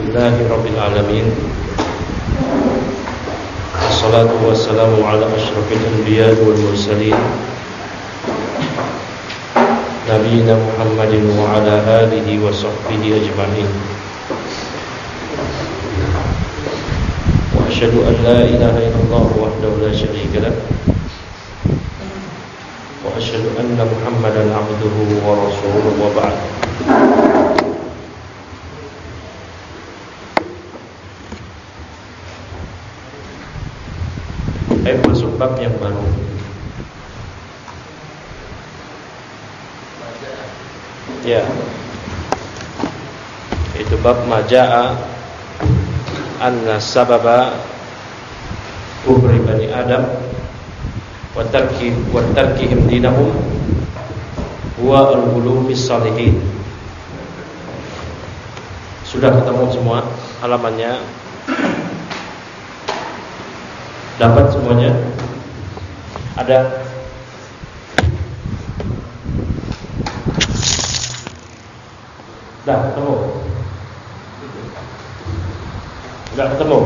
Alhamdulillahirabbil alamin. Wassalatu wassalamu ala asyrafil anbiya'i wal mursalin nabiyina Muhammadin wa ala alihi wa sahbihi ajma'in. Wa asyhadu an la ilaha illallah wahdahu la syarika lah wa asyhadu anna Muhammadan 'abduhu wa rasuluhu wa ba'd. Masuk bab yang baru. Ya. Itu bab majaa anna sababa kufri bani Adam wa tarkihim dinahum huwa al-ghuluw bis salihin. Sudah ketemu semua halamannya? Dapat semuanya? Ada? Dah ketemu? Sudah ketemu?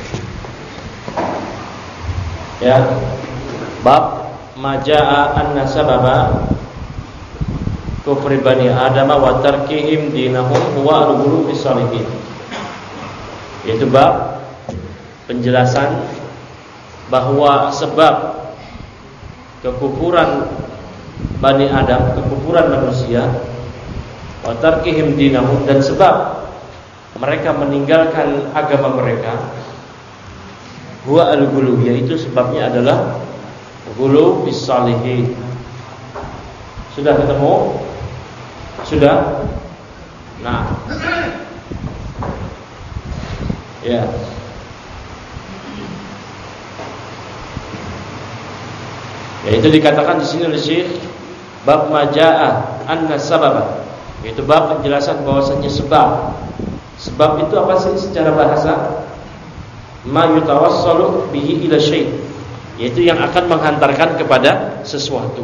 Ya. Bab majaa anna sababa kufri bani Adam wa tarkihim dinahum huwa al-ghuluw bis salihin. Yaitu bab penjelasan bahwa sebab kekufuran Bani Adam, kekufuran manusia, wa tarkihim dinahum, dan sebab mereka meninggalkan agama mereka, huwa al-ghuluw, yaitu sebabnya adalah ghuluw bis salihin. Sudah ketemu? Sudah? Nah. Ya. Yaitu dikatakan di sini oleh Syekh bab majaa anna sababa, yaitu bab penjelasan bahwasanya sebab. Sebab itu apa sih secara bahasa? Ma yutawassalu bihi ila syai', yaitu yang akan menghantarkan kepada sesuatu.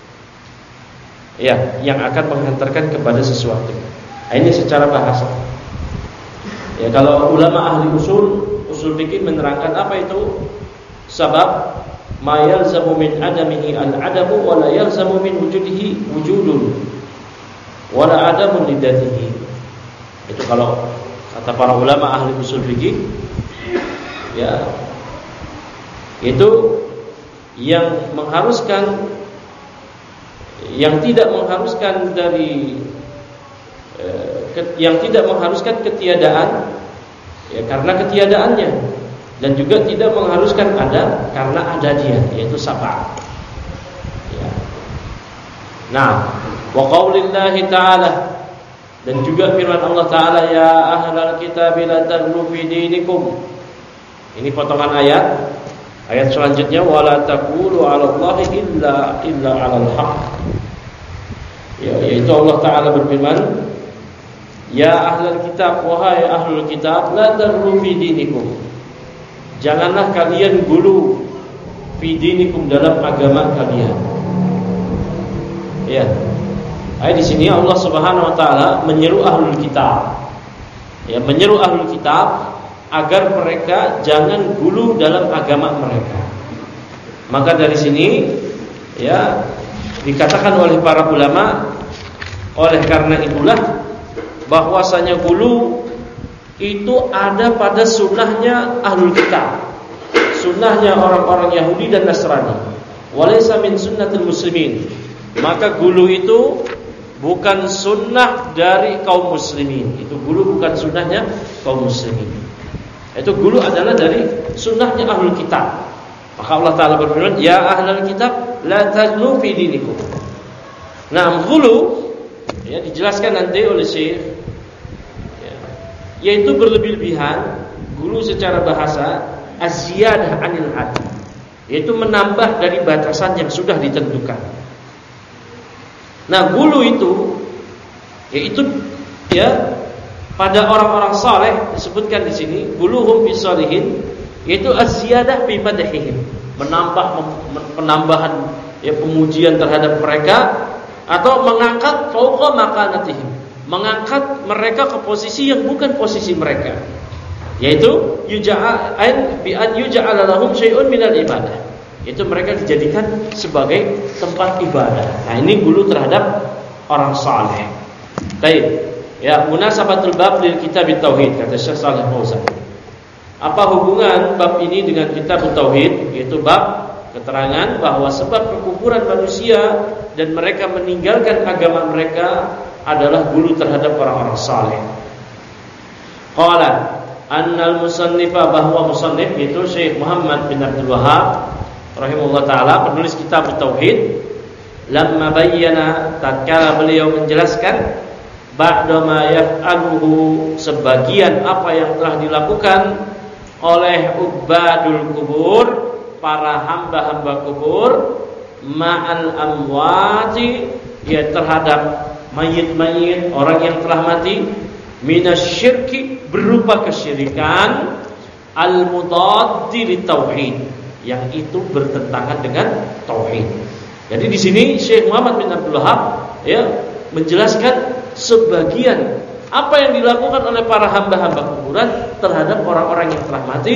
Ya, yang akan menghantarkan kepada sesuatu. Nah, ini secara bahasa. Ya, kalau ulama ahli usul fikih menerangkan apa itu sabab, ma yalzamu min adamihi al-adamu wa la yalzamu min wujudihi wujudun wa la adamun lidatihi. Itu kalau kata para ulama ahli usul fikih, ya, itu yang mengharuskan, yang tidak mengharuskan dari yang tidak mengharuskan ketiadaan, ya, karena ketiadaannya, dan juga tidak mengharuskan ada karena ada dia, yaitu sabab. Ya. Nah, wa qaulillahi ta'ala, dan juga firman Allah Ta'ala, ya ahlal kitab la taghlu fi dinikum. Ini potongan ayat. Ayat selanjutnya, wala taqulu 'ala Allahi illa 'alal haqq. Ya, yaitu Allah Ta'ala berfirman, ya ahlal kitab, wahai ahlul kitab, la taghlu fi dinikum. Janganlah kalian gulu fi dinikum, dalam agama kalian. Ya. Di sini Allah Subhanahu wa taala menyeru ahlul kitab. Ya, menyeru ahlul kitab agar mereka jangan gulu dalam agama mereka. Maka dari sini, ya, dikatakan oleh para ulama, oleh karena itulah bahwasanya gulu itu ada pada sunnahnya ahlul kitab, sunnahnya orang-orang Yahudi dan Nasrani. Walaysa min sunnatil muslimin. Maka gulu itu bukan sunnah dari kaum muslimin. Itu gulu bukan sunnahnya kaum muslimin. Itu gulu adalah dari sunnahnya ahlul kitab. Maka Allah Ta'ala berfirman, ya ahlul kitab la taghlu fi dinikum. Nah, gulu, ya, dijelaskan nanti oleh Syekh, yaitu berlebih-lebihan. Gulu secara bahasa az-ziyadah 'anil had, yaitu menambah dari batasan yang sudah ditentukan. Nah, gulu itu yaitu, ya, pada orang-orang saleh disebutkan di sini, guluhum bis salihin, yaitu az-ziyadah fi madhihim, penambahan, ya, pemujian terhadap mereka, atau mengangkat fauqa makanatihim, mengangkat mereka ke posisi yang bukan posisi mereka, yaitu yuja'ala lahum syai'un minal ibadah, itu mereka dijadikan sebagai tempat ibadah. Nah, ini gulu terhadap orang saleh. Baik, ya, munasabatul bab lil kitab tauhid, kata Syekh Shalih Fauzan. Apa hubungan bab ini dengan kitab tauhid? Yaitu bab keterangan bahwa sebab kekufuran manusia dan mereka meninggalkan agama mereka adalah gulu terhadap orang-orang saleh. Qala annal musannifa, bahwa musannif itu Syekh Muhammad bin Abdul Wahhab rahimahullah taala, penulis kitab tauhid, lamma bayyana, tatkala beliau menjelaskan ba'da ma yaf'aluhu, sebagian apa yang telah dilakukan oleh ubadul kubur, para hamba-hamba kubur, ma'al amwati, ya, terhadap mayit-mayit, orang yang telah mati, minasyirki, berupa kesyirikan, al-mudaddi litauhid, yang itu bertentangan dengan tauhid. Jadi di sini Syekh Muhammad bin Abdul Wahhab, ya, menjelaskan sebagian apa yang dilakukan oleh para hamba-hamba kuburan terhadap orang-orang yang telah mati.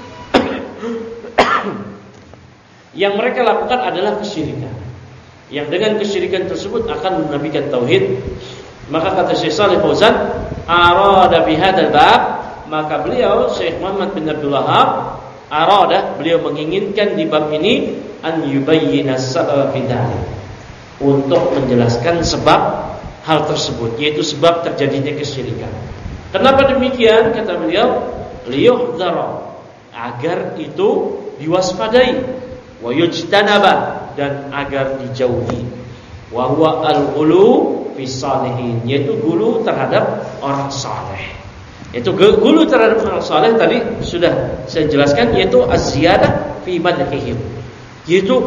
Yang mereka lakukan adalah kesyirikan, yang dengan kesyirikan tersebut akan menafikan tauhid. Maka kata Syekh Shalih Fauzan, arada bihadzal bab, maka beliau Syekh Muhammad bin Abdul Wahhab arada, beliau menginginkan di bab ini an yubayyina sabab bidzalik, untuk menjelaskan sebab hal tersebut, yaitu sebab terjadinya kesyirikan. Kenapa demikian? Kata beliau, liyuhdhara, agar itu diwaspadai, wa yujtanaba, dan agar dijauhi, wa huwa al-ghulu fi salihin, yaitu gulu terhadap orang saleh. Itu gulu terhadap orang saleh tadi sudah saya jelaskan, yaitu az-ziyadah fi madhihim, yaitu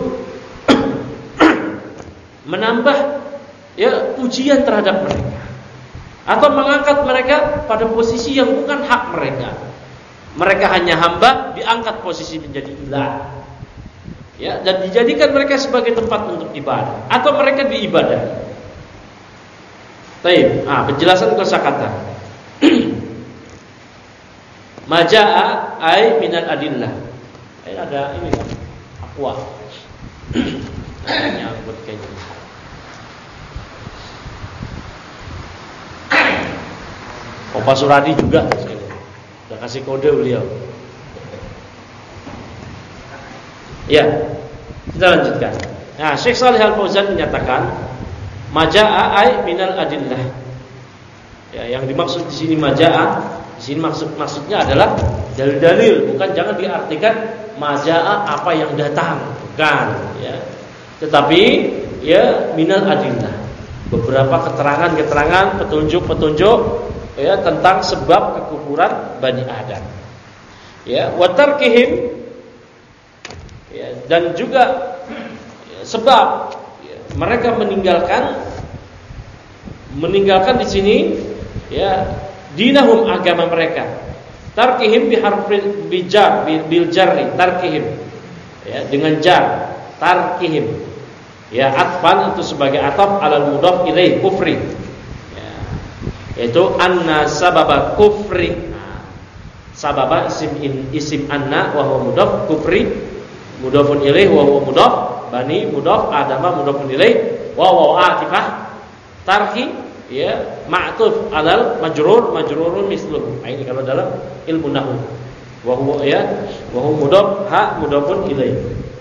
menambah, ya, pujian terhadap mereka, atau mengangkat mereka pada posisi yang bukan hak mereka. Mereka hanya hamba, diangkat posisi menjadi ilah, ya, dan dijadikan mereka sebagai tempat untuk ibadah, atau mereka diibadahi. Baik, penjelasan kosakata. Majaa ay minal adillah. Ada ini kan, aqua. Hanya buat kayak gini. Pak Suradi juga udah kasih kode beliau. Ya, kita lanjutkan. Nah, Syekh Shalih Al-Fauzan menyatakan majaa ay minal adillah. Ya, yang dimaksud di sini majaa, di sini maksudnya adalah dalil-dalil, bukan, jangan diartikan majaa apa yang datang, bukan, ya. Tetapi ya minal adillah, beberapa keterangan-keterangan, petunjuk-petunjuk, ya, tentang sebab kekufuran Bani Adam, ya, wa tarkihim, ya, dan juga, ya, sebab, ya, mereka meninggalkan di sini, ya, dinahum, agama mereka. Tarkihim biharfil bijar bil jarri, tarkihim, ya, dengan jar, tarkihim, ya, atfan itu sebagai ataf alal mudhaf ilaih kufri, yaitu anna sababa kufri. Sababa isim anna wa huwa mudhaf, kufri mudhafun ilaih wa huwa mudhaf, bani mudhaf, adama mudhafun ilaih, wa atifah, tarki, ya, ma'tuf alal majrurun misluhu. Nah, ini kalau dalam ilmu nahwu, wa huwa, ya, wa huwa mudhaf, ha mudhafun ilaih,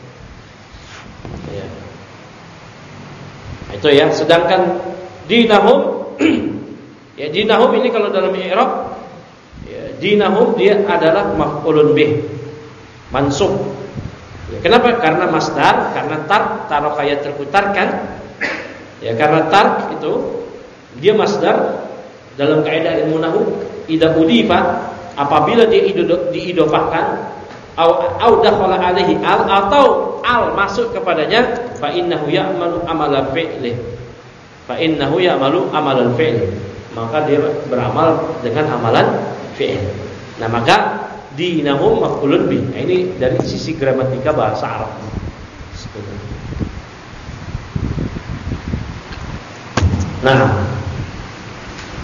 ya. Nah, itu ya. Sedangkan dinahum, ya, dinahum ini kalau dalam i'rab, ya, dinahum dia adalah maf'ulun bih, mansub. Ya, kenapa? Karena masdar, karena tarok terputarkan. Ya, karena tark itu dia masdar dalam kaidah ilmu nahwu, idza udifa, apabila dia diidofahkan, au dakhala alaihi al, atau al masuk kepadanya, fa innahu ya'malu amalan fi'li, fa innahu ya'malu amalan fi'li, maka dia beramal dengan amalan fi'il. Nah, maka dinahum maf'ulun bih. Nah, ini dari sisi gramatika bahasa Arab. Nah,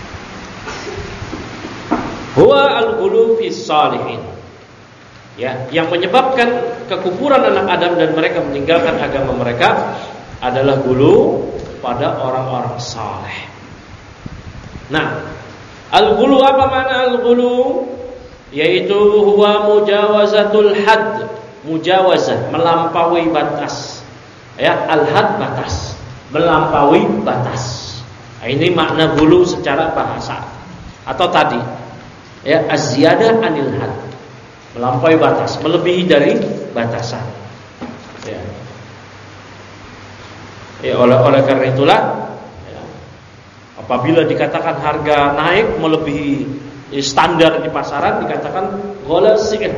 al-ghulu fis salihin. Ya, yang menyebabkan kekufuran anak Adam dan mereka meninggalkan agama mereka adalah ghulu pada orang-orang saleh. Nah, al-ghulu, apa makna al-ghulu? Yaitu huwa mujawazatul had, mujawazah, melampaui batas. Ya, al-had batas, melampaui batas. Nah, ini makna ghulu secara bahasa. Atau tadi, ya, az-ziyadah anil had, melampaui batas, melebihi dari batasan. Ya. Ya, oleh karena itulah, ya, apabila dikatakan harga naik melebihi standar di pasaran, dikatakan ghala si'r.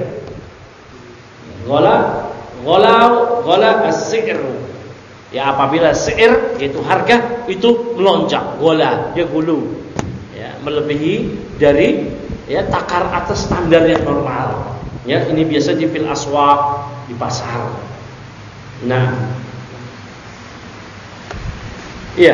Ghala as-si'r. Ya, apabila si'r yaitu harga itu melonjak, ghala, dia ghulu. Ya, melebihi dari, ya, takar atas standar yang normal. Ya, ini biasa di fil aswaq, di pasar. Nah, iya.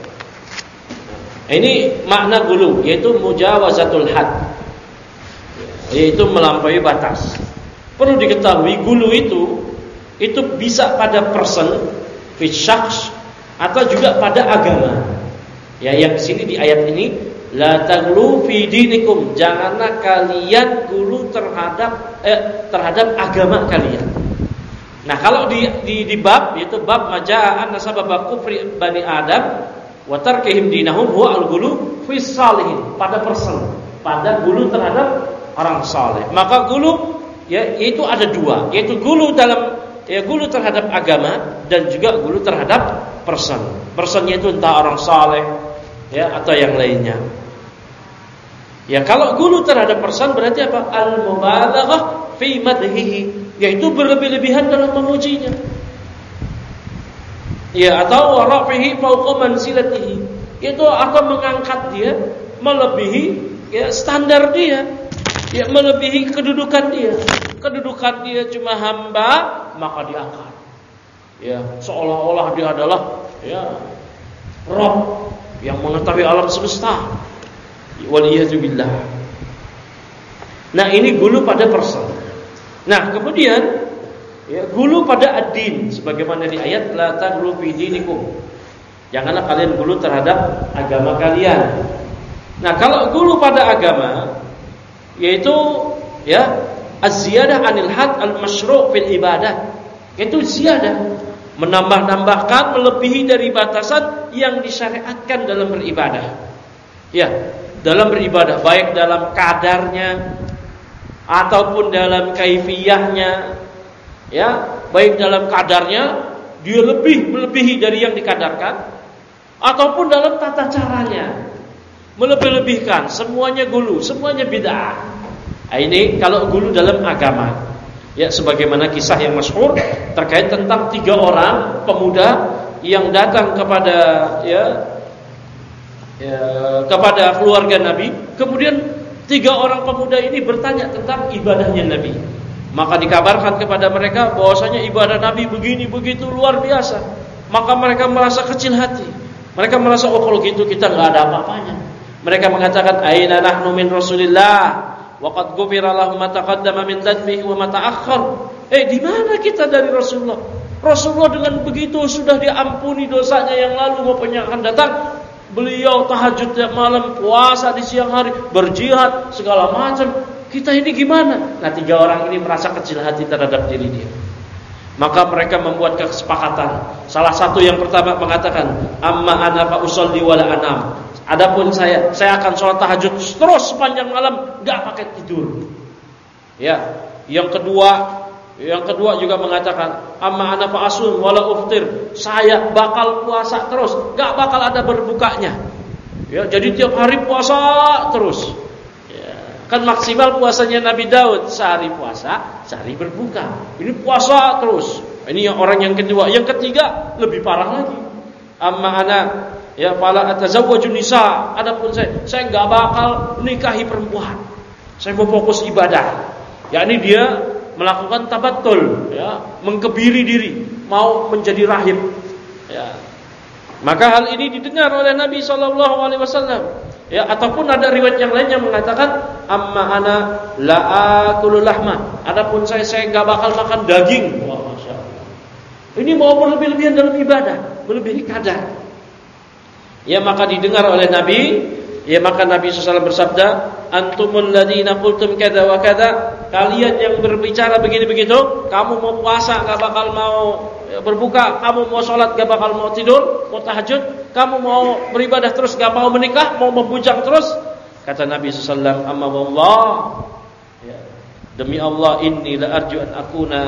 Ini makna ghulu, yaitu mujawazatul had, yaitu melampaui batas. Perlu diketahui ghulu itu bisa pada person, fi syakhs, atau juga pada agama. Ya, yang di sini di ayat ini, la taghlu fi dinikum, janganlah kalian ghulu terhadap agama kalian. Nah, kalau di bab, yaitu bab majaa an sabab kufri bani Adam wa tarkihim dinahum huwa al-ghulu fi salihin, pada person, pada ghulu terhadap orang saleh. Maka ghulu, ya, itu ada dua, yaitu ghulu dalam, ya, ghulu terhadap agama dan juga ghulu terhadap person. Personnya itu entah orang saleh, ya, atau yang lainnya. Ya, kalau ghulu terhadap person berarti apa? Al-mubalaghah fi madhihi, yaitu berlebih-lebihan dalam memujinya. Ya, atau rafihi fawqa manzilatihi, itu akan mengangkat dia melebihi, ya, standar dia, ya, melebihi kedudukan dia. Kedudukan dia cuma hamba, maka diangkat. Ya, seolah-olah dia adalah, ya, Rabb yang mengetahui alam semesta. Waliyadzubillah. Nah, ini ghulu pada person. Nah, kemudian, ya, ghulu pada ad-din, sebagaimana di ayat la taghlu fi dinikum, janganlah kalian ghulu terhadap agama kalian. Nah, kalau ghulu pada agama, yaitu, ya, az-ziyadah anil had al-masyru' fil ibadah, itu ziyadah, menambah-nambahkan, melebihi dari batasan yang disyariatkan dalam beribadah. Ya, dalam beribadah, baik dalam kadarnya ataupun dalam kaifiyahnya. Ya, baik dalam kadarnya, dia melebihi dari yang dikadarkan, ataupun dalam tata caranya, melebih-lebihkan. Semuanya ghulu, semuanya bid'ah. Nah, ini kalau ghulu dalam agama. Ya, sebagaimana kisah yang masyhur terkait tentang 3 orang pemuda yang datang kepada, kepada keluarga Nabi. Kemudian 3 orang pemuda ini bertanya tentang ibadahnya Nabi. Maka dikabarkan kepada mereka bahwasanya ibadah Nabi begini begitu luar biasa. Maka mereka merasa kecil hati. Mereka merasa, oh, kalau gitu kita nggak ada apa-apanya. Mereka mengatakan, aina nahnu min Rasulillah wa qad ghufira lahu ma taqaddama min dhanbihi wa ma ta'akhkhar. Di mana kita dari Rasulullah? Rasulullah dengan begitu sudah diampuni dosanya yang lalu maupun yang akan datang. Beliau tahajud tiap malam, puasa di siang hari, berjihad segala macam. Kita ini gimana? Nah, 3 orang ini merasa kecil hati terhadap diri dia. Maka mereka membuat kesepakatan. Salah satu yang pertama mengatakan, amma ana fa usolli wala anam. Adapun saya akan sholat tahajud terus sepanjang malam, enggak pakai tidur. Ya, yang kedua juga mengatakan, amma ana fa asun wala uftir. Saya bakal puasa terus, enggak bakal ada berbukanya. Ya, jadi tiap hari puasa terus. Kan maksimal puasanya Nabi Daud, sehari puasa, sehari berbuka. Ini puasa terus. Ini yang orang yang kedua. Yang ketiga lebih parah lagi. Amma ana, ya, fala atazawwaju nisa. Adapun saya enggak bakal nikahi perempuan. Saya mau fokus ibadah. Yakni dia melakukan tabattul, ya, mengkebiri diri, mau menjadi rahib. Ya. Maka hal ini didengar oleh Nabi SAW. Ya, ataupun ada riwayat yang lain yang mengatakan amma ana la akulu lahma. Adapun saya enggak bakal makan daging. Wah, Masya Allah. Ini mau berlebih-lebihan dalam ibadah, melebihi kadar. Ya, maka didengar oleh Nabi. Ya, maka Nabi SAW bersabda, antumul ladina qultum kada wa kada. Kalian yang berbicara begini begitu, kamu mau puasa enggak bakal mau berbuka, kamu mau sholat enggak bakal mau tidur, mau tahajud, kamu mau beribadah terus enggak mau menikah, mau membujang terus. Kata Nabi SAW, amma wallah, ya, demi Allah, inni la arju an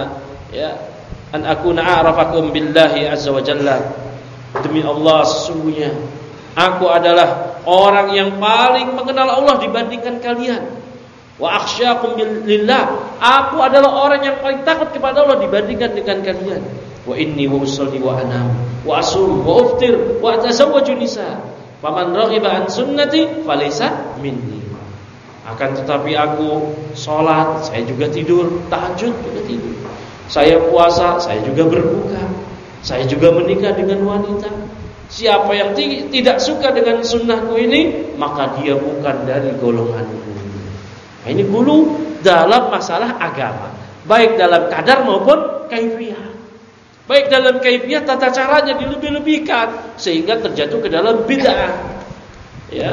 akuna a'rafakum billahi azza wa jalla. Demi Allah, sesungguhnya aku adalah orang yang paling mengenal Allah dibandingkan kalian. Wa akhsyakum lillah. Aku adalah orang yang paling takut kepada Allah dibandingkan dengan kalian. Wa inni wa usalli wa anam wa asum wa uftir wa atazawwaju nisa. Faman raghiba an sunnati falaysa minni. Akan tetapi aku salat, saya juga tidur, tahajud juga tidur. Saya puasa, saya juga berbuka. Saya juga menikah dengan wanita. Siapa yang tidak suka dengan sunnahku ini, maka dia bukan dari golonganku. Nah, ini gulu dalam masalah agama, baik dalam kadar maupun kaifiyah. Baik dalam kaifiyah, tata caranya dilebih-lebihkan sehingga terjatuh ke dalam bid'ah. Ya.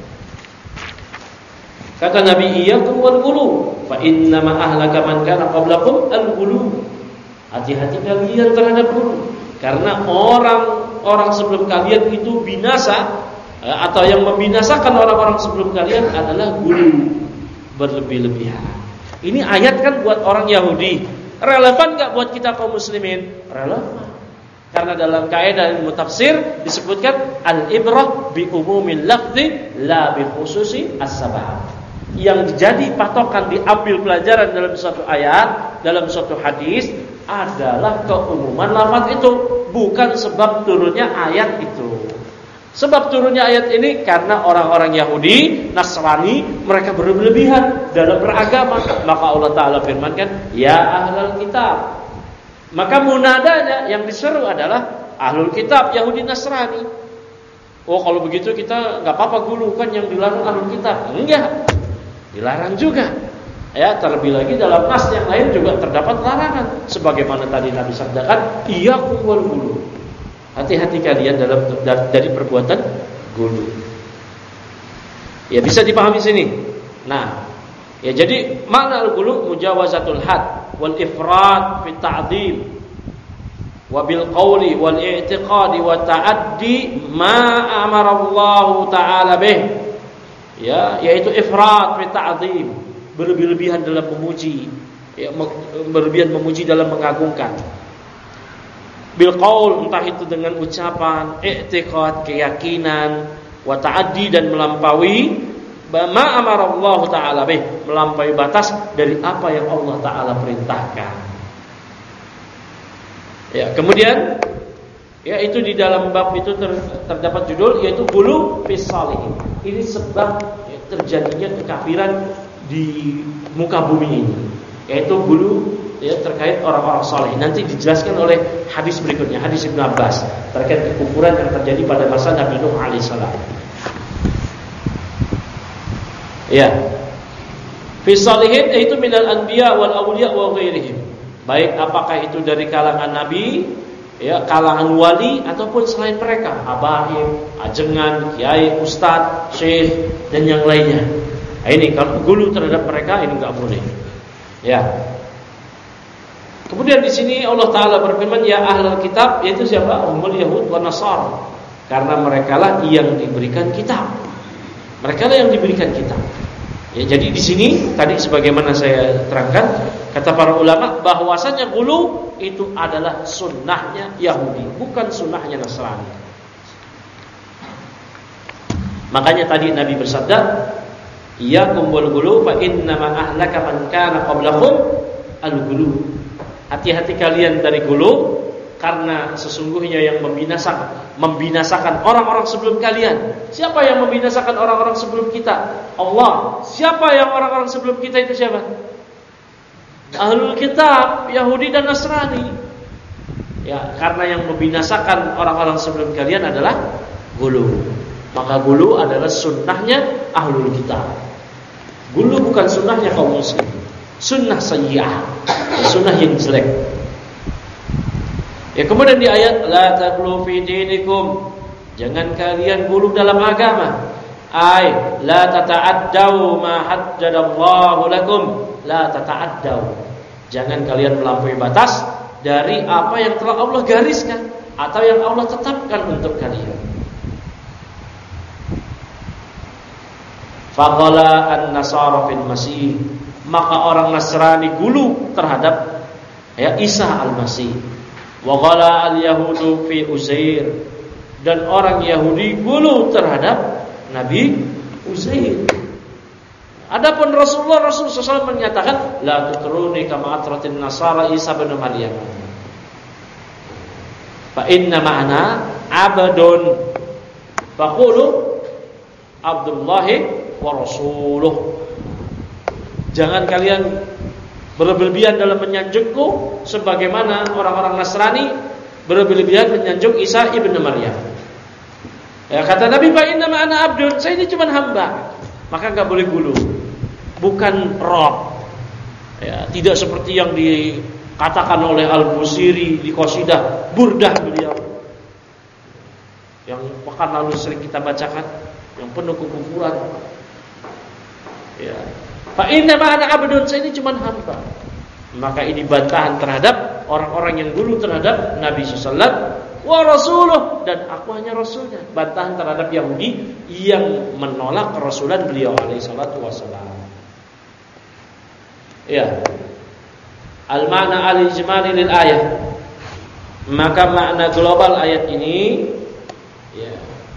Kata Nabi, iyyakum wal ghulu, fa inna ma ahlaka man kana qablakum al-ghulu. Hati-hati kalian terhadap ghulu, karena orang sebelum kalian itu binasa, atau yang membinasakan orang-orang sebelum kalian adalah ghulu, berlebih-lebihan. Ini ayat kan buat orang Yahudi. Relevan enggak buat kita kaum muslimin? Relevan. Karena dalam kaidah ilmu tafsir disebutkan al-ibrah bi umumil lafzi la bi khususi as-sabab. Yang jadi patokan diambil pelajaran dalam suatu ayat, dalam suatu hadis adalah keumuman lafaz itu, bukan sebab turunnya ayat itu. Sebab turunnya ayat ini karena orang-orang Yahudi, Nasrani, mereka berlebihan dalam beragama. Maka Allah Ta'ala firmankan, ya ahlul kitab. Maka munadanya yang diseru adalah ahlul kitab, Yahudi, Nasrani. Oh, kalau begitu kita gak apa-apa gulu, kan yang dilarang ahlul kitab. Enggak, dilarang juga. Ya, terlebih lagi dalam nas yang lain juga terdapat larangan. Sebagaimana tadi Nabi sabdakan, iyyakum wal ghulu. Hati-hati kalian dari perbuatan ghulu. Ya, bisa dipahami sini. Nah, ya, jadi makna al-ghulu mujawazatul had wal ifrat fi ta'dhim wa bil qawli wal i'tiqadi wa ta'addi ma amara Allah Ta'ala bih. Ya, yaitu ifrat fi ta'dhim, berlebih-lebihan dalam memuji, ya, berlebihan memuji dalam mengagungkan. Bil qaul, entah itu dengan ucapan, i'tiqad, keyakinan, wa ta'addi, dan melampaui ma amara Allah Ta'ala bih, melampaui batas dari apa yang Allah Ta'ala perintahkan. Ya, kemudian ya, itu di dalam bab itu terdapat judul yaitu ghulu fis shalihin. Ini sebab ya, terjadinya kekafiran di muka bumi ini, yaitu ghulu ya, terkait orang-orang saleh. Nanti dijelaskan oleh hadis berikutnya, hadis Ibnu Abbas terkait kekufuran yang terjadi pada masa Nabi Nuh alaihissalam. Ya, fis shalihin yaitu minal anbiya wal awliya wa ghairihim. Baik apakah itu dari kalangan nabi, ya, kalangan wali ataupun selain mereka, habaib, ajengan, kiai, ustadz, syekh, dan yang lainnya. Nah, ini kalau ghulu terhadap mereka ini enggak boleh. Ya. Kemudian di sini Allah Ta'ala berfirman, ya ahlul kitab, yaitu siapa? Ummul Yahud wa Nasar. Karena merekalah yang diberikan kitab. Merekalah yang diberikan kitab. Ya, jadi di sini tadi sebagaimana saya terangkan, kata para ulama bahwasanya ghulu itu adalah sunnahnya Yahudi, bukan sunnahnya Nasrani. Makanya tadi Nabi bersabda, iyyakum wal ghulu fa innama ahlaka man kana qablakum al-ghulu. Hati-hati kalian dari ghulu, karena sesungguhnya yang membinasakan orang-orang sebelum kalian. Siapa yang membinasakan orang-orang sebelum kita? Allah. Siapa yang orang-orang sebelum kita itu siapa? Ahlul kitab, Yahudi dan Nasrani. Ya, karena yang membinasakan orang-orang sebelum kalian adalah ghulu. Maka gulu adalah sunnahnya ahlul kitab. Gulu bukan sunnahnya kaum muslim. Sunnah sayyi'ah, sunnah yang jelek. Ya, kemudian di ayat la taqulu fi dinikum, jangan kalian gulu dalam agama. Ay la tata'addaw ma haddadallahu lakum, la tata'addaw. Jangan kalian melampaui batas dari apa yang telah Allah gariskan atau yang Allah tetapkan untuk kalian. Faqala an-nasara fil masih, maka orang Nasrani gulu terhadap Isa al-Masih. Wa qala al-yahudu fi Uzair, dan orang Yahudi gulu terhadap Nabi Uzair. Adapun Rasulullah SAW menyatakan la tutruni kama atratin nasara Isa bin Maryam. Fa inna ma'ana abadun faqulu Abdullahi wa rasuluh. Jangan kalian berlebihan dalam menyanjungku sebagaimana orang-orang Nasrani berlebihan menyanjung Isa ibn Maryam. Ya, kata Nabi, fa inna ma ana abdun, saya ini cuma hamba. Maka enggak boleh gulu. Bukan rob. Ya, tidak seperti yang dikatakan oleh Al-Busiri di qasidah Burdah beliau. Yang pekan lalu sering kita bacakan, yang penuh kekufuran. Ya. Fa inna ma ana abdun, saya ini cuma hamba. Maka ini bantahan terhadap orang-orang yang dulu terhadap Nabi sallallahu alaihi wasallam wa rasuluh, dan aku hanya rasulnya. Bantahan terhadap Yahudi yang menolak kerasulan beliau alaihi salatu wasallam. Ya. Al-ma'na al-ijmali lil ayat. Maka makna global ayat ini, ya.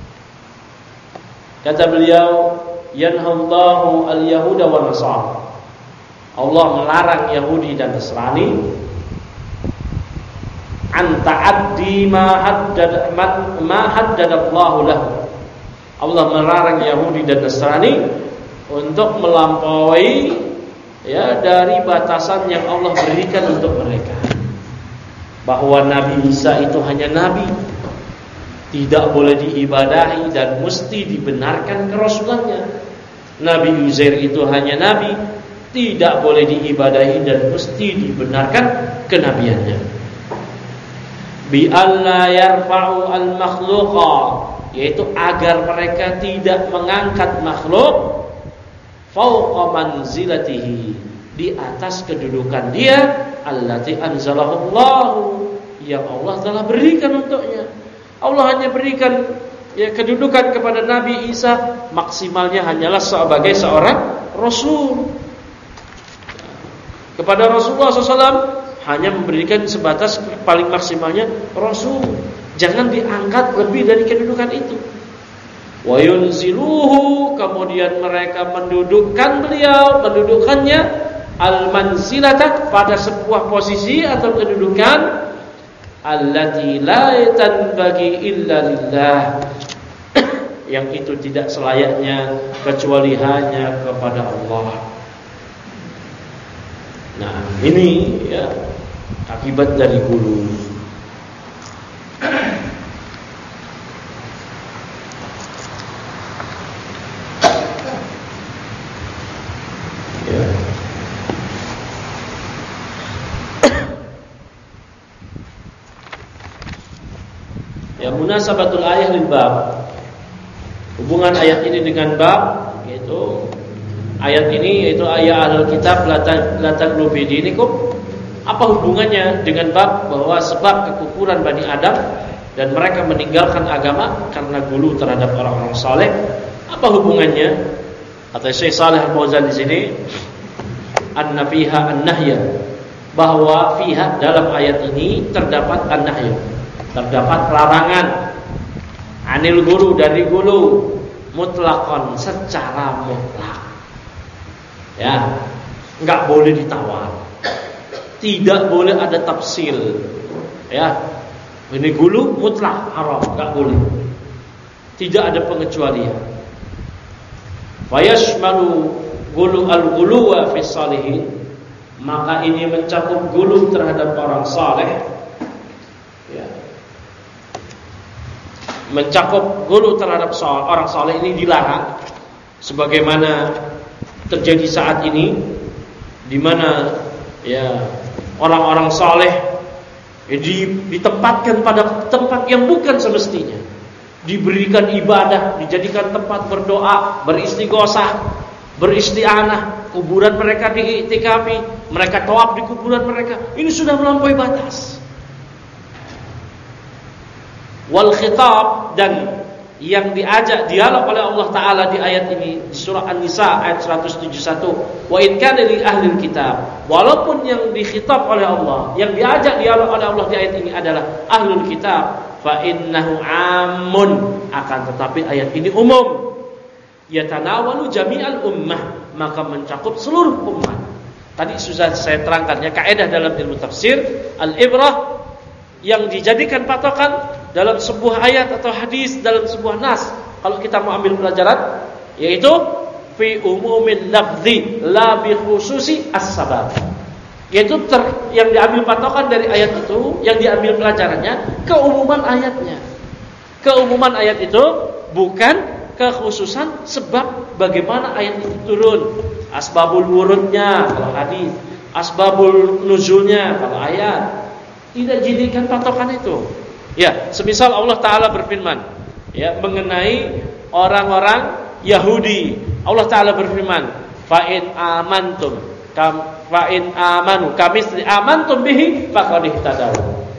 Kata beliau, yanhallahu al-yahuda wa nasara. Allah melarang Yahudi dan Nasrani an ta'addi ma haddadallahu lahu. Allah melarang Yahudi dan Nasrani untuk melampaui, ya, dari batasan yang Allah berikan untuk mereka. Bahwa Nabi Isa itu hanya nabi, tidak boleh diibadahi dan mesti dibenarkan kerasulannya. Nabi Uzair itu hanya nabi, tidak boleh diibadahi dan mesti dibenarkan kenabiannya. Bi alla yarfa'u al-makhluqa, yaitu agar mereka tidak mengangkat makhluk fauqa manzilatihi, di atas kedudukan dia allati anzalahu Allah, yang Allah telah berikan untuknya. Allah hanya berikan, ya, kedudukan kepada Nabi Isa maksimalnya hanyalah sebagai seorang rasul. Kepada Rasulullah SAW hanya memberikan sebatas paling maksimalnya rasul. Jangan diangkat lebih dari kedudukan itu. Wa yunziluhu, kemudian mereka mendudukannya al-manzilata, pada sebuah posisi atau kedudukan allati la tanbaghi illa lillah, yang itu tidak selayaknya kecuali hanya kepada Allah. Nah, ini, ya, akibat dari gulu. Ya, munasabatul ayat lil bab. Hubungan ayat ini dengan bab, yaitu ayat ini, yaitu ayat Al-Kitab la taqulu fi dinikum. Apa hubungannya dengan bab bahwa sebab kekufuran Bani Adam dan mereka meninggalkan agama karena gulu terhadap orang-orang saleh? Apa hubungannya? Kata Syekh Shalih Al-Fauzan di sini, anna fiha an-nahya, bahwa fiha, dalam ayat ini terdapat an-nahya, terdapat larangan anil gulu, dari gulu, mutlakon, secara mutlak. Ya, enggak boleh ditawar, tidak boleh ada tafsil. Ya, ini gulu mutlak haram, enggak boleh, tidak ada pengecualian. Fayashmalu gulu al-guluwa fi salihin, maka ini mencakup gulu terhadap orang saleh. Ya, mencakup gulu terhadap orang saleh ini dilarang, sebagaimana terjadi saat ini, di mana ya orang-orang saleh ditempatkan pada tempat yang bukan semestinya, diberikan ibadah, dijadikan tempat berdoa, beristighosah, beristi'anah, kuburan mereka diiktikafi, mereka tawaf di kuburan mereka. Ini sudah melampaui batas. Wal khitab, dan yang diajak dialog oleh Allah Ta'ala di ayat ini, di surah An-Nisa ayat 171, wa in kana li ahlil kitab, walaupun yang dikhitab oleh Allah, yang diajak dialog oleh Allah di ayat ini adalah ahlul kitab, fa innahu ammun, akan tetapi ayat ini umum, yatanawalu jami'al ummah, maka mencakup seluruh umat. Tadi sudah saya terangkan ya, kaidah dalam ilmu tafsir, al-ibrah yang dijadikan patokan dalam sebuah ayat atau hadis, dalam sebuah nas, kalau kita mau ambil pelajaran, yaitu fi umumin lafzi la bi khususi as-sabab, yaitu yang diambil patokan dari ayat itu, yang diambil pelajarannya keumuman ayatnya. Keumuman ayat itu bukan kekhususan sebab bagaimana ayat itu turun, asbabul wurudnya kalau hadis, asbabul nuzulnya kalau ayat. Tidak jadikan patokan itu. Ya, semisal Allah Ta'ala berfirman ya mengenai orang-orang Yahudi. Allah Ta'ala berfirman, fa'in amantum fa'in amanu kamisli amantum bihi faqad ihtadaw.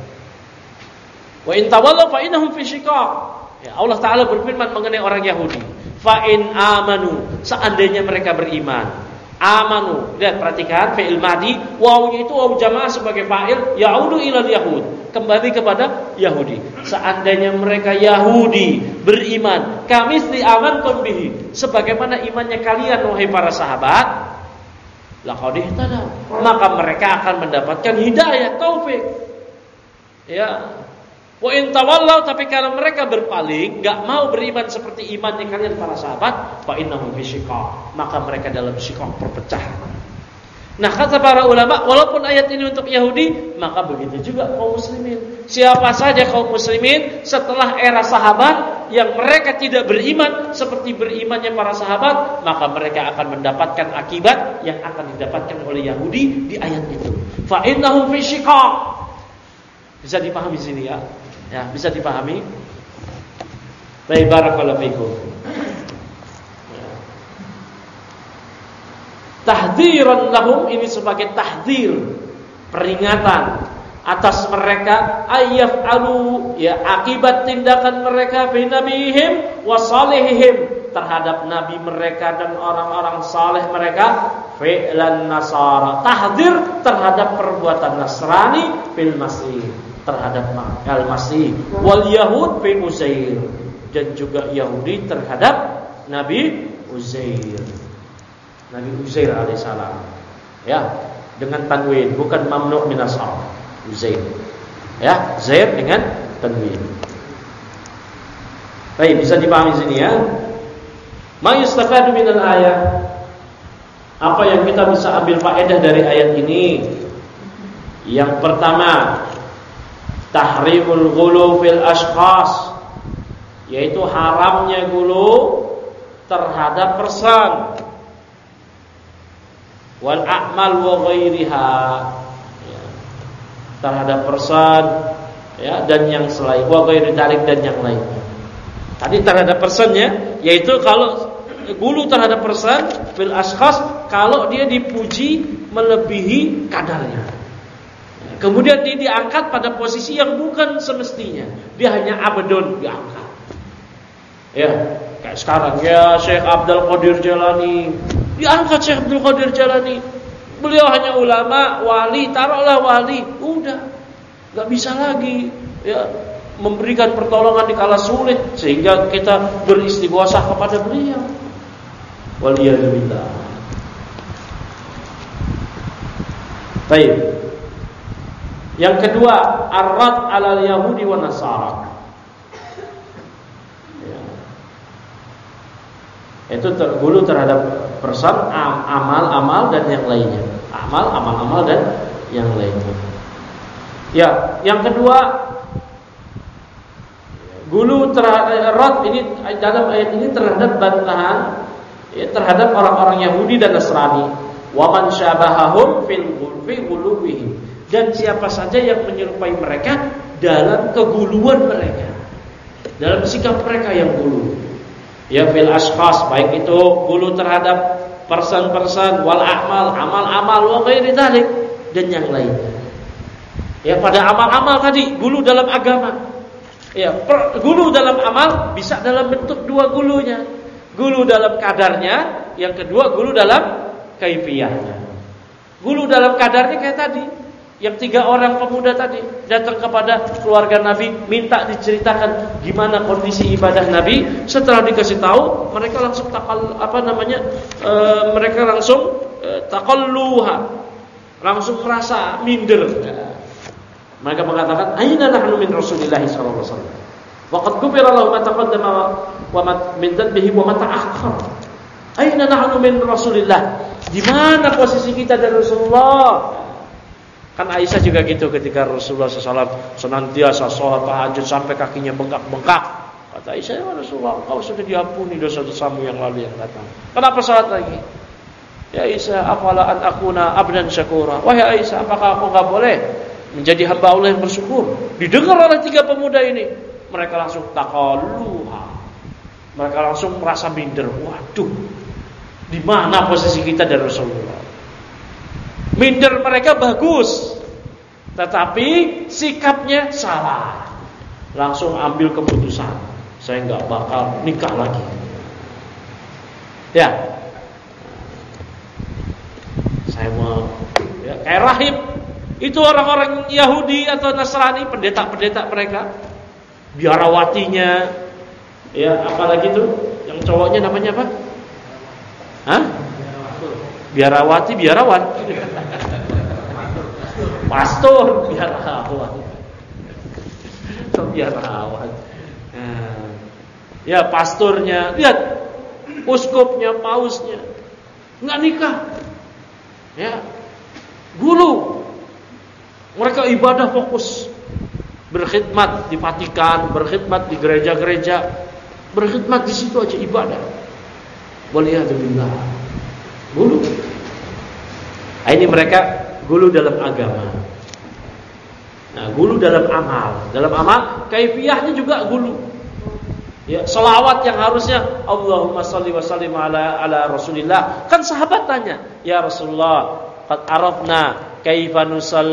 Wa in tawallaw fa innahum fi shiqaq. Ya, Allah Ta'ala berfirman mengenai orang Yahudi, fa'in amanu, seandainya mereka beriman. Amanu, lihat perhatikan fi'il madhi, wawunya itu wawu jamaah sebagai fa'il, ya'udu ilal yahud, kembali kepada Yahudi. Seandainya mereka Yahudi beriman, kamisli amantum bihi, sebagaimana imannya kalian wahai para sahabat, laqad ihtadaw, maka mereka akan mendapatkan hidayah, taufik. Ya. Wa in tawallaw, tapi kalau mereka berpaling, enggak mau beriman seperti imannya kalian para sahabat, fa innahum fi shiqaq, maka mereka dalam shiqaq, perpecahan. Nah, kata para ulama, walaupun ayat ini untuk Yahudi, maka begitu juga kaum muslimin. Siapa saja kaum muslimin setelah era sahabat yang mereka tidak beriman seperti berimannya para sahabat, maka mereka akan mendapatkan akibat yang akan didapatkan oleh Yahudi di ayat itu. Fa innahum fi shiqaq. Bisa dipahami sini ya? Ya, bisa dipahami. Baik, barakallahu fikum. Tahdziran lahum, ini sebagai tahdzir, peringatan atas mereka, ayyaf'alu, ya, akibat tindakan mereka fi nabihim wa salihihim, terhadap nabi mereka dan orang-orang saleh mereka, fi'lan nasara, tahdzir terhadap perbuatan Nasrani fil Masih, terhadap Al-Masih, wal Yahud fi Uzair, dan juga Yahudi terhadap Nabi Uzair, Nabi Uzair alaihissalam. Ya, dengan tanwin, bukan mamnu' min as-sarf. Uzair. Ya, Zair dengan tanwin. Baik, bisa dipahami sini ya. Ma yustafadu minal ayat. Apa yang kita bisa ambil faedah dari ayat ini? Yang pertama, tahrimul ghulu fil ashkhas, yaitu haramnya ghulu terhadap person, wal a'mal wa ghairiha, ya, terhadap person, ya, dan yang selain, wa ghairi dzalik, dan yang lainnya. Tadi terhadap personnya, yaitu kalau ghulu terhadap person fil ashkhas, kalau dia dipuji melebihi kadarnya, kemudian dia diangkat pada posisi yang bukan semestinya, dia hanya abdun diangkat. Ya, kayak sekarang ya Syekh Abdul Qadir Jalani, diangkat Syekh Abdul Qadir Jalani. Beliau hanya ulama, wali, taruhlah wali, udah enggak bisa lagi ya memberikan pertolongan di kala sulit, sehingga kita beristighosah kepada beliau. Waliyadzubillah. Baik. Yang kedua, ar-rad 'alal yahudi wa nasara. Ya. Itu tergulu terhadap person, amal-amal dan yang lainnya. Amal-amal dan yang lainnya. Ya, yang kedua, Gulu terhadap ini dalam ayat ini terhadap bantahan terhadap orang-orang Yahudi dan Nasrani. Wa man syabahahum fi ghuluwihim. Dan siapa saja yang menyerupai mereka dalam keguluan mereka, dalam sikap mereka yang gulu. Ya fil ashkhas, baik itu gulu terhadap person-person, wal a'mal, amal-amal, wa ghairi dzalik, dan yang lainnya. Ya pada amal-amal tadi, gulu dalam agama. Ya, gulu dalam amal bisa dalam bentuk dua gulunya. Gulu dalam kadarnya, yang kedua gulu dalam kaifiyahnya. Gulu dalam kadarnya kayak tadi, yang 3 orang pemuda tadi datang kepada keluarga Nabi, minta diceritakan gimana kondisi ibadah Nabi. Setelah dikasih tahu, mereka langsung mereka langsung taqalluha, langsung merasa minder. Mereka mengatakan, "Aina nahnu min Rasulillah sallallahu alaihi wasallam? Wa qad ghufira lahu ma taqaddama wa ma min dhanbihi wa ma ta'akhkhar. Aina nahnu min Rasulillah?" Di mana posisi kita dari Rasulullah? Kan Aisyah juga gitu ketika Rasulullah SAW senantiasa sholat tahajud sampai kakinya bengkak-bengkak. Kata Aisyah, "Ya Rasulullah, engkau sudah diampuni dosa-dosamu yang lalu yang datang. Kenapa sholat lagi?" "Ya Aisyah, afala an akuna abdan syakura." Wahai Aisyah, apakah aku enggak boleh menjadi hamba Allah yang bersyukur? Didengar oleh 3 pemuda ini, mereka langsung taqalluha. Mereka langsung merasa minder. Waduh, di mana posisi kita dari Rasulullah? Minder mereka bagus, tetapi sikapnya salah. Langsung ambil keputusan, saya nggak bakal nikah lagi. Ya, saya mau kayak rahib. Itu orang-orang Yahudi atau Nasrani, pendeta-pendeta mereka, biarawatinya, ya apalagi tuh yang cowoknya namanya apa? Hah? Biarawati, biarawan. Pastor, biarawan. Biarawan. Ya pastornya, lihat, uskupnya, pausnya, nggak nikah. Ya, gulu. Mereka ibadah fokus, berkhidmat di Vatikan, berkhidmat di gereja-gereja, berkhidmat di situ aja ibadah. Waliyadzubillah. Gulu. Nah, ini mereka gulu dalam agama. Nah, gulu dalam amal. Dalam amal, kaifiyahnya juga gulu. Ya, selawat yang harusnya Allahumma shalli wa sallim ala Rasulillah. Kan sahabat tanya, "Ya Rasulullah, qad arafna kaifa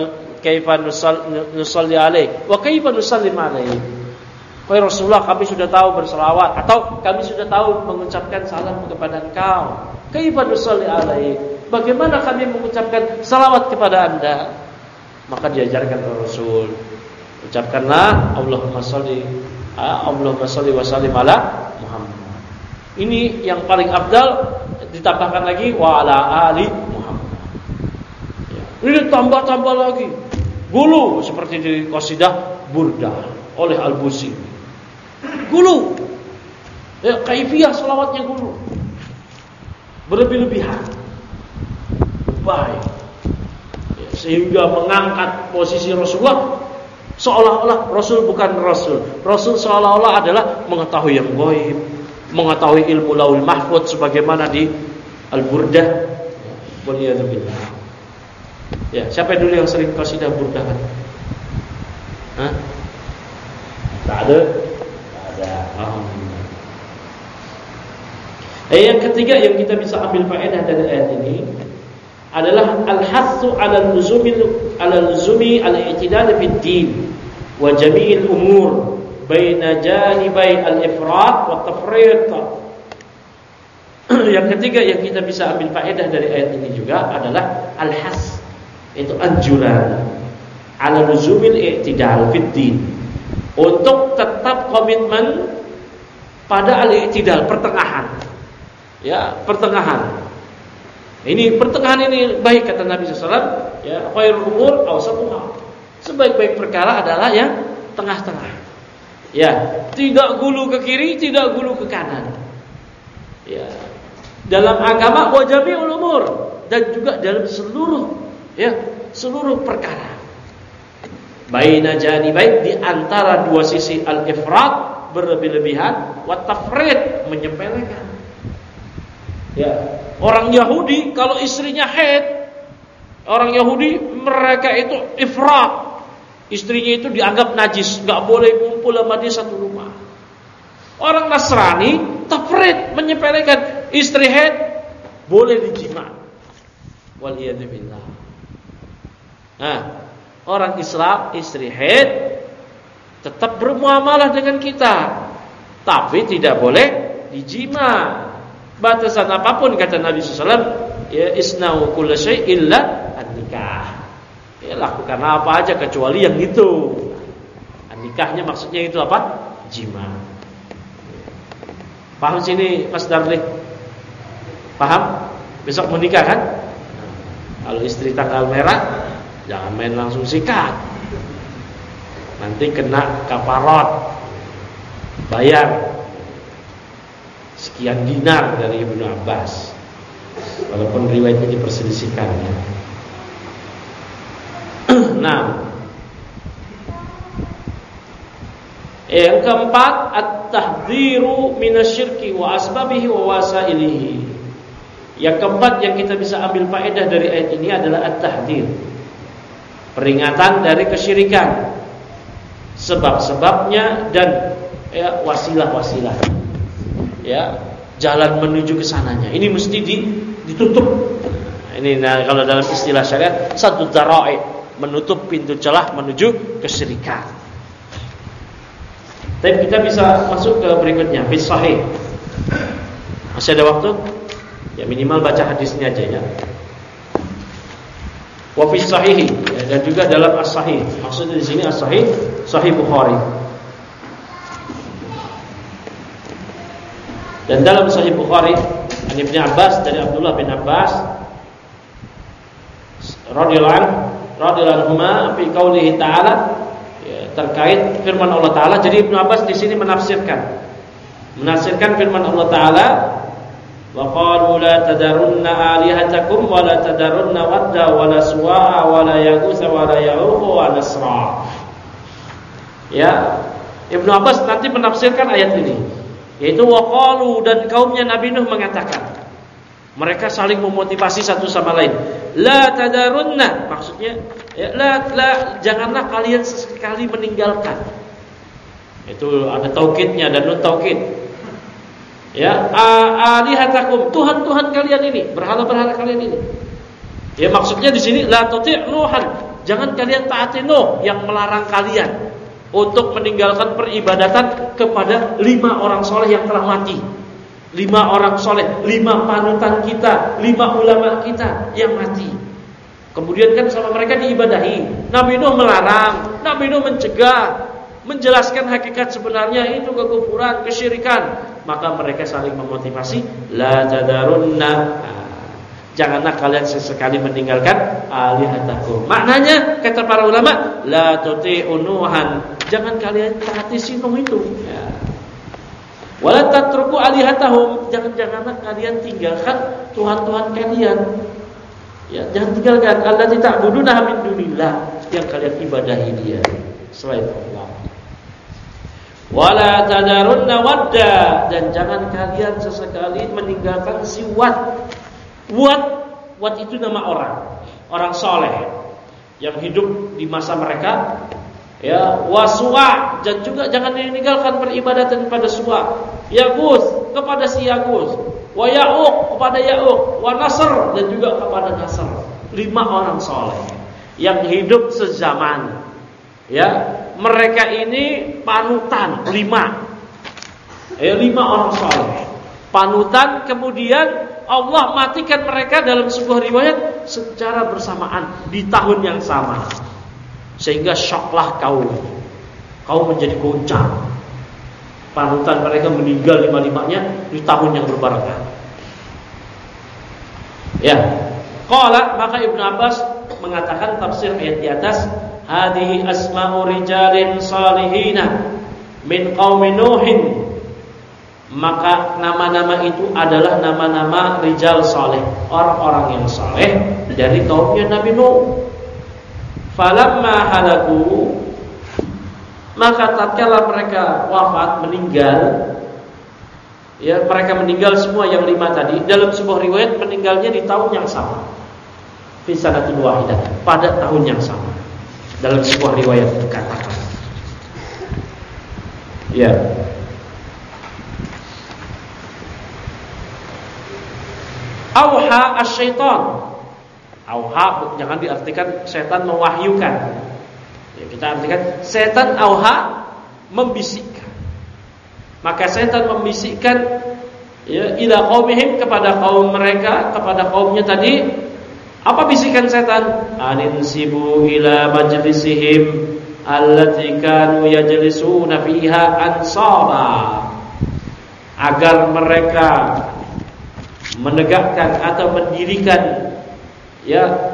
nusalli alaih wa kaifa nusallim alaih." Wahai Rasulullah, kami sudah tahu berselawat, atau kami sudah tahu mengucapkan salam kepada Engkau. Kaifa nusalli alaih? Bagaimana kami mengucapkan salawat kepada Anda? Maka diajarkan oleh Rasul, ucapkanlah Allahumma shalli wa sallim ala Muhammad. Ini yang paling afdal, ditambahkan lagi wa ala ali Muhammad. Ya. Ini tambah-tambah lagi. Gulu seperti di qasidah Burdah oleh Al-Busiri. Gulu. Ya, kaifiyah salawatnya gulu. Berlebih-lebihan. Baik. Ya, sehingga mengangkat posisi Rasulullah seolah-olah Rasul bukan Rasul. Rasul seolah-olah adalah mengetahui yang gaib, mengetahui ilmu Lauhul Mahfuz sebagaimana di Al-Burdah. Waliyadzubillah. Ya, siapa dulu yang sering qasidah Burdah? Hah? Tak ada. Yang ketiga yang kita bisa ambil faedah dari ayat ini adalah al-hassu 'ala luzumi al-i'tidal fid din wa jami'il umur baina janibai al-ifrat wa tafrit. Yang ketiga yang kita bisa ambil faedah dari ayat ini juga adalah al-hass, itu anjuran 'ala luzumil i'tidal fid din, untuk tetap komitmen pada al-i'tidal, pertengahan. Ya, pertengahan. Ini pertengahan ini baik kata Nabi SAW. Ya, khairul umur awsatuha. Sebaik-baik perkara adalah yang tengah-tengah. Ya, tidak gulu ke kiri, tidak gulu ke kanan. Ya, dalam agama wa jami'ul umur, dan juga dalam seluruh perkara. Baina janibai, di antara dua sisi al-ifrat berlebih-lebihan, wa tafrid, menyepelekan. Ya, orang Yahudi kalau istrinya haid, orang Yahudi mereka itu ifrat. Istrinya itu dianggap najis, enggak boleh kumpul sama dia satu rumah. Orang Nasrani tafrid, menyepelekan, istri haid boleh dijima. Waliyadzubillah. Nah, orang Islam istri haid tetap bermuamalah dengan kita, tapi tidak boleh dijima. Batasan apapun kata Nabi SAW, ya isna'u kulla syai' illa an-nikah. Ya lakukan apa aja kecuali yang itu. An-nikahnya maksudnya itu apa? Jima. Paham sini Mas Darli? Paham? Besok mau nikah kan? Kalau istri tanggal merah, jangan main langsung sikat. Nanti kena kafarot, bayar sekian dinar dari Ibnu Abbas. Walaupun riwayatnya diperselisihkan ya. Nah, yang keempat, at-tahdhiru minasyirki wa asbabihi wa wasailihi. Yang keempat yang kita bisa ambil faedah dari ayat ini adalah at-tahdhir, peringatan dari kesyirikan, sebab-sebabnya dan ya, wasilah-wasilah. Ya, jalan menuju ke sananya. Ini mesti ditutup. Ini kalau dalam istilah syariat satu dzara'i, menutup pintu celah menuju kesyirikan. Tapi kita bisa masuk ke berikutnya, bis sahih. Masih ada waktu? Ya minimal baca hadisnya aja ya. Wa fi sahih, dan juga dalam as-sahih. Maksudnya di sini as-sahih, Sahih Bukhari. Dan dalam Sahih Bukhari, an Ibnu Abbas, dari Abdullah bin Abbas radhiyallahu anhuma fi qaulihi ta'ala, ya, terkait firman Allah Taala. Jadi Ibnu Abbas di sini menafsirkan firman Allah Taala, wa qalu la tadarunna alihatakum wa la tadarunna wadda wa la suwa'a wa la yaghutsa wa la ya'uq wa nasra. Ya, Ibnu Abbas nanti menafsirkan ayat ini, yaitu waqalu, dan kaumnya Nabi Nuh mengatakan, mereka saling memotivasi satu sama lain. La tadarunna, maksudnya ya, janganlah kalian sesekali meninggalkan. Itu ada taukidnya dan nun taukid. Ya, alihatakum, Tuhan-Tuhan kalian ini, berhala-berhala kalian ini. Ya maksudnya di sini la tuti' Nuhan, jangan kalian taati Nuh yang melarang kalian untuk meninggalkan peribadatan kepada 5 orang soleh yang telah mati. 5 orang soleh, 5 panutan kita, 5 ulama kita yang mati. Kemudian kan sama mereka diibadahi. Nabi Nuh melarang, Nabi Nuh mencegah, menjelaskan hakikat sebenarnya itu kekufuran, kesyirikan. Maka mereka saling memotivasi, la tadarunna, janganlah kalian sesekali meninggalkan alihatakum. Maknanya kata para ulama, la tuti'u Nuhan, jangan kalian taati si Nuh itu. Ya. Wala tatruku alihatahum, janganlah kalian tinggalkan Tuhan-Tuhan kalian. Ya, jangan tinggalkan allati ta'buduna min dunillah, yang kalian ibadahi dia selain Allah. Wala tadarunna wadda, dan jangan kalian sesekali meninggalkan si Wad. Wad itu nama orang soleh yang hidup di masa mereka. Ya, waswa, dan juga jangan meninggalkan peribadatan pada Suwa. Yagus, kepada si Yagus. Wa Ya'uq, kepada Ya'uq. Wa Nasr, dan juga kepada Nasr. 5 orang soleh yang hidup sezaman. Ya, mereka ini panutan 5. 5 orang soleh panutan. Kemudian Allah matikan mereka dalam sebuah riwayat secara bersamaan di tahun yang sama, sehingga syoklah kaum menjadi goncang. Panutan mereka meninggal 5-5-nya di tahun yang berbarengan. Ya, qala, maka Ibnu Abbas mengatakan tafsir ayat di atas, hadhihi asma'u rijalin salihina min qaumi Nuhin. Maka nama-nama itu adalah nama-nama rijal saleh, orang-orang yang saleh dari kaumnya Nabi Nuh. Falamma halaku, Maka tatkala mereka wafat, meninggal, ya mereka meninggal semua yang 5 tadi. Dalam sebuah riwayat meninggalnya di tahun yang sama, fi sanatin wahidah, pada tahun yang sama. Dalam sebuah riwayat dikatakan, ya. Auha asyaitan. Auha jangan diartikan setan mewahyukan. Ya, kita artikan setan auha, membisikkan. Maka setan membisikkan, ya, ila qaumihim, kepada kaum mereka, kepada kaumnya tadi. Apa bisikan setan? Aninsibu ila majlisihim allati kanu yajlisuna fiha ansaba. Agar mereka menegakkan atau mendirikan, ya,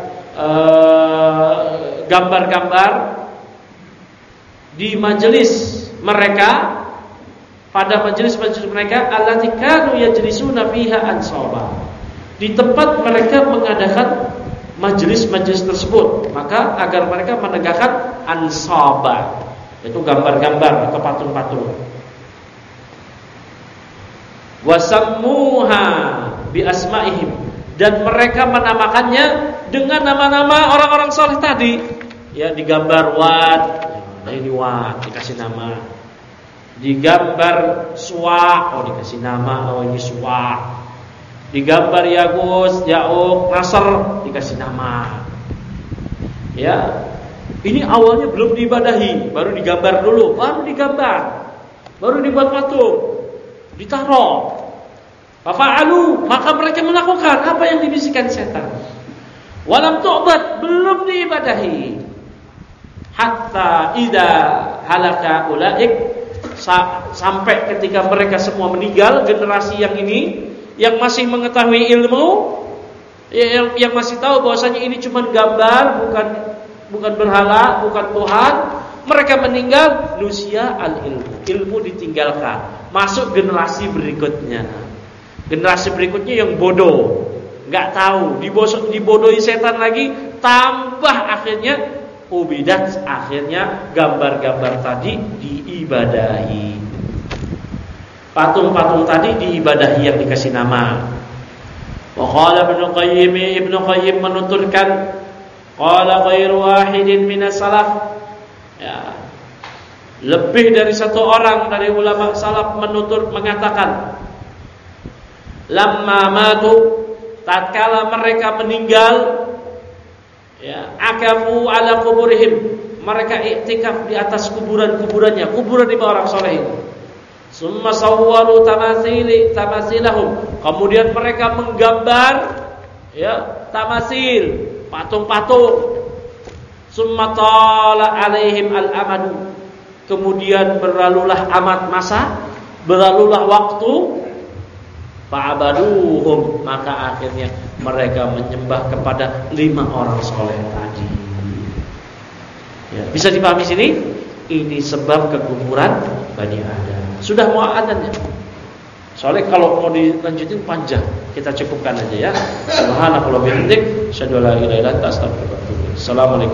gambar-gambar di majelis mereka, pada majelis-majelis mereka, allati kanu yajlisuna fiha ansaba, di tempat mereka mengadakan majelis-majelis tersebut. Maka agar mereka menegakkan ansaba, yaitu gambar-gambar atau patung-patung. Wasammuha bi asma'ihim, dan mereka menamakannya dengan nama-nama orang-orang soleh tadi. Ya, digambar Wad, nah ini Wad, dikasih nama. Digambar Suwa, oh dikasih nama, oh ini Suwa. Digambar Yagus, Ya'uq, Nasr, dikasih nama. Ya, ini awalnya belum diibadahi, baru digambar dulu, baru digambar, baru dibuat patung, ditaruh. Fa'alu, maka mereka melakukan apa yang dibisikkan setan. Walam tu'bad, belum diibadahi. Hatta idza halaka ulaik, sampai ketika mereka semua meninggal, generasi yang ini yang masih mengetahui ilmu, yang masih tahu bahwasanya ini cuma gambar, bukan berhala, bukan Tuhan, mereka meninggal, nusia al-ilmu, ilmu ditinggalkan, masuk generasi berikutnya. Generasi berikutnya yang bodoh, nggak tahu, dibodohi setan lagi, tambah akhirnya ubidat, akhirnya gambar-gambar tadi diibadahi, patung-patung tadi diibadahi yang dikasih nama. Wa qala Ibnu Qayyim menuturkan, qala ghairu wahidin minas salaf, ya, lebih dari satu orang dari ulama salaf mengatakan, lamma matu, tatkala mereka meninggal, ya, akafu ala kuburihim, mereka iktikaf di atas kuburannya, kuburan lima orang soleh itu. Summa sawwaru tamasilahum, kemudian mereka menggambar, ya, tamasil, patung-patung. Summa tala alaihim al-amadu, kemudian berlalulah amat masa, berlalulah waktu. Fa'abaduhum, maka akhirnya mereka menyembah kepada 5 orang soleh tadi. Ya, bisa dipahami sini? Ini sebab kekufuran Bani Adam. Sudah mau adzannya. Soalnya kalau mau dilanjutin panjang, kita cukupkan aja ya. Subhanallah wa bihamdik, asyhadu an la ilaha illa anta, astaghfiruka wa atubu ilaik. Assalamualaikum.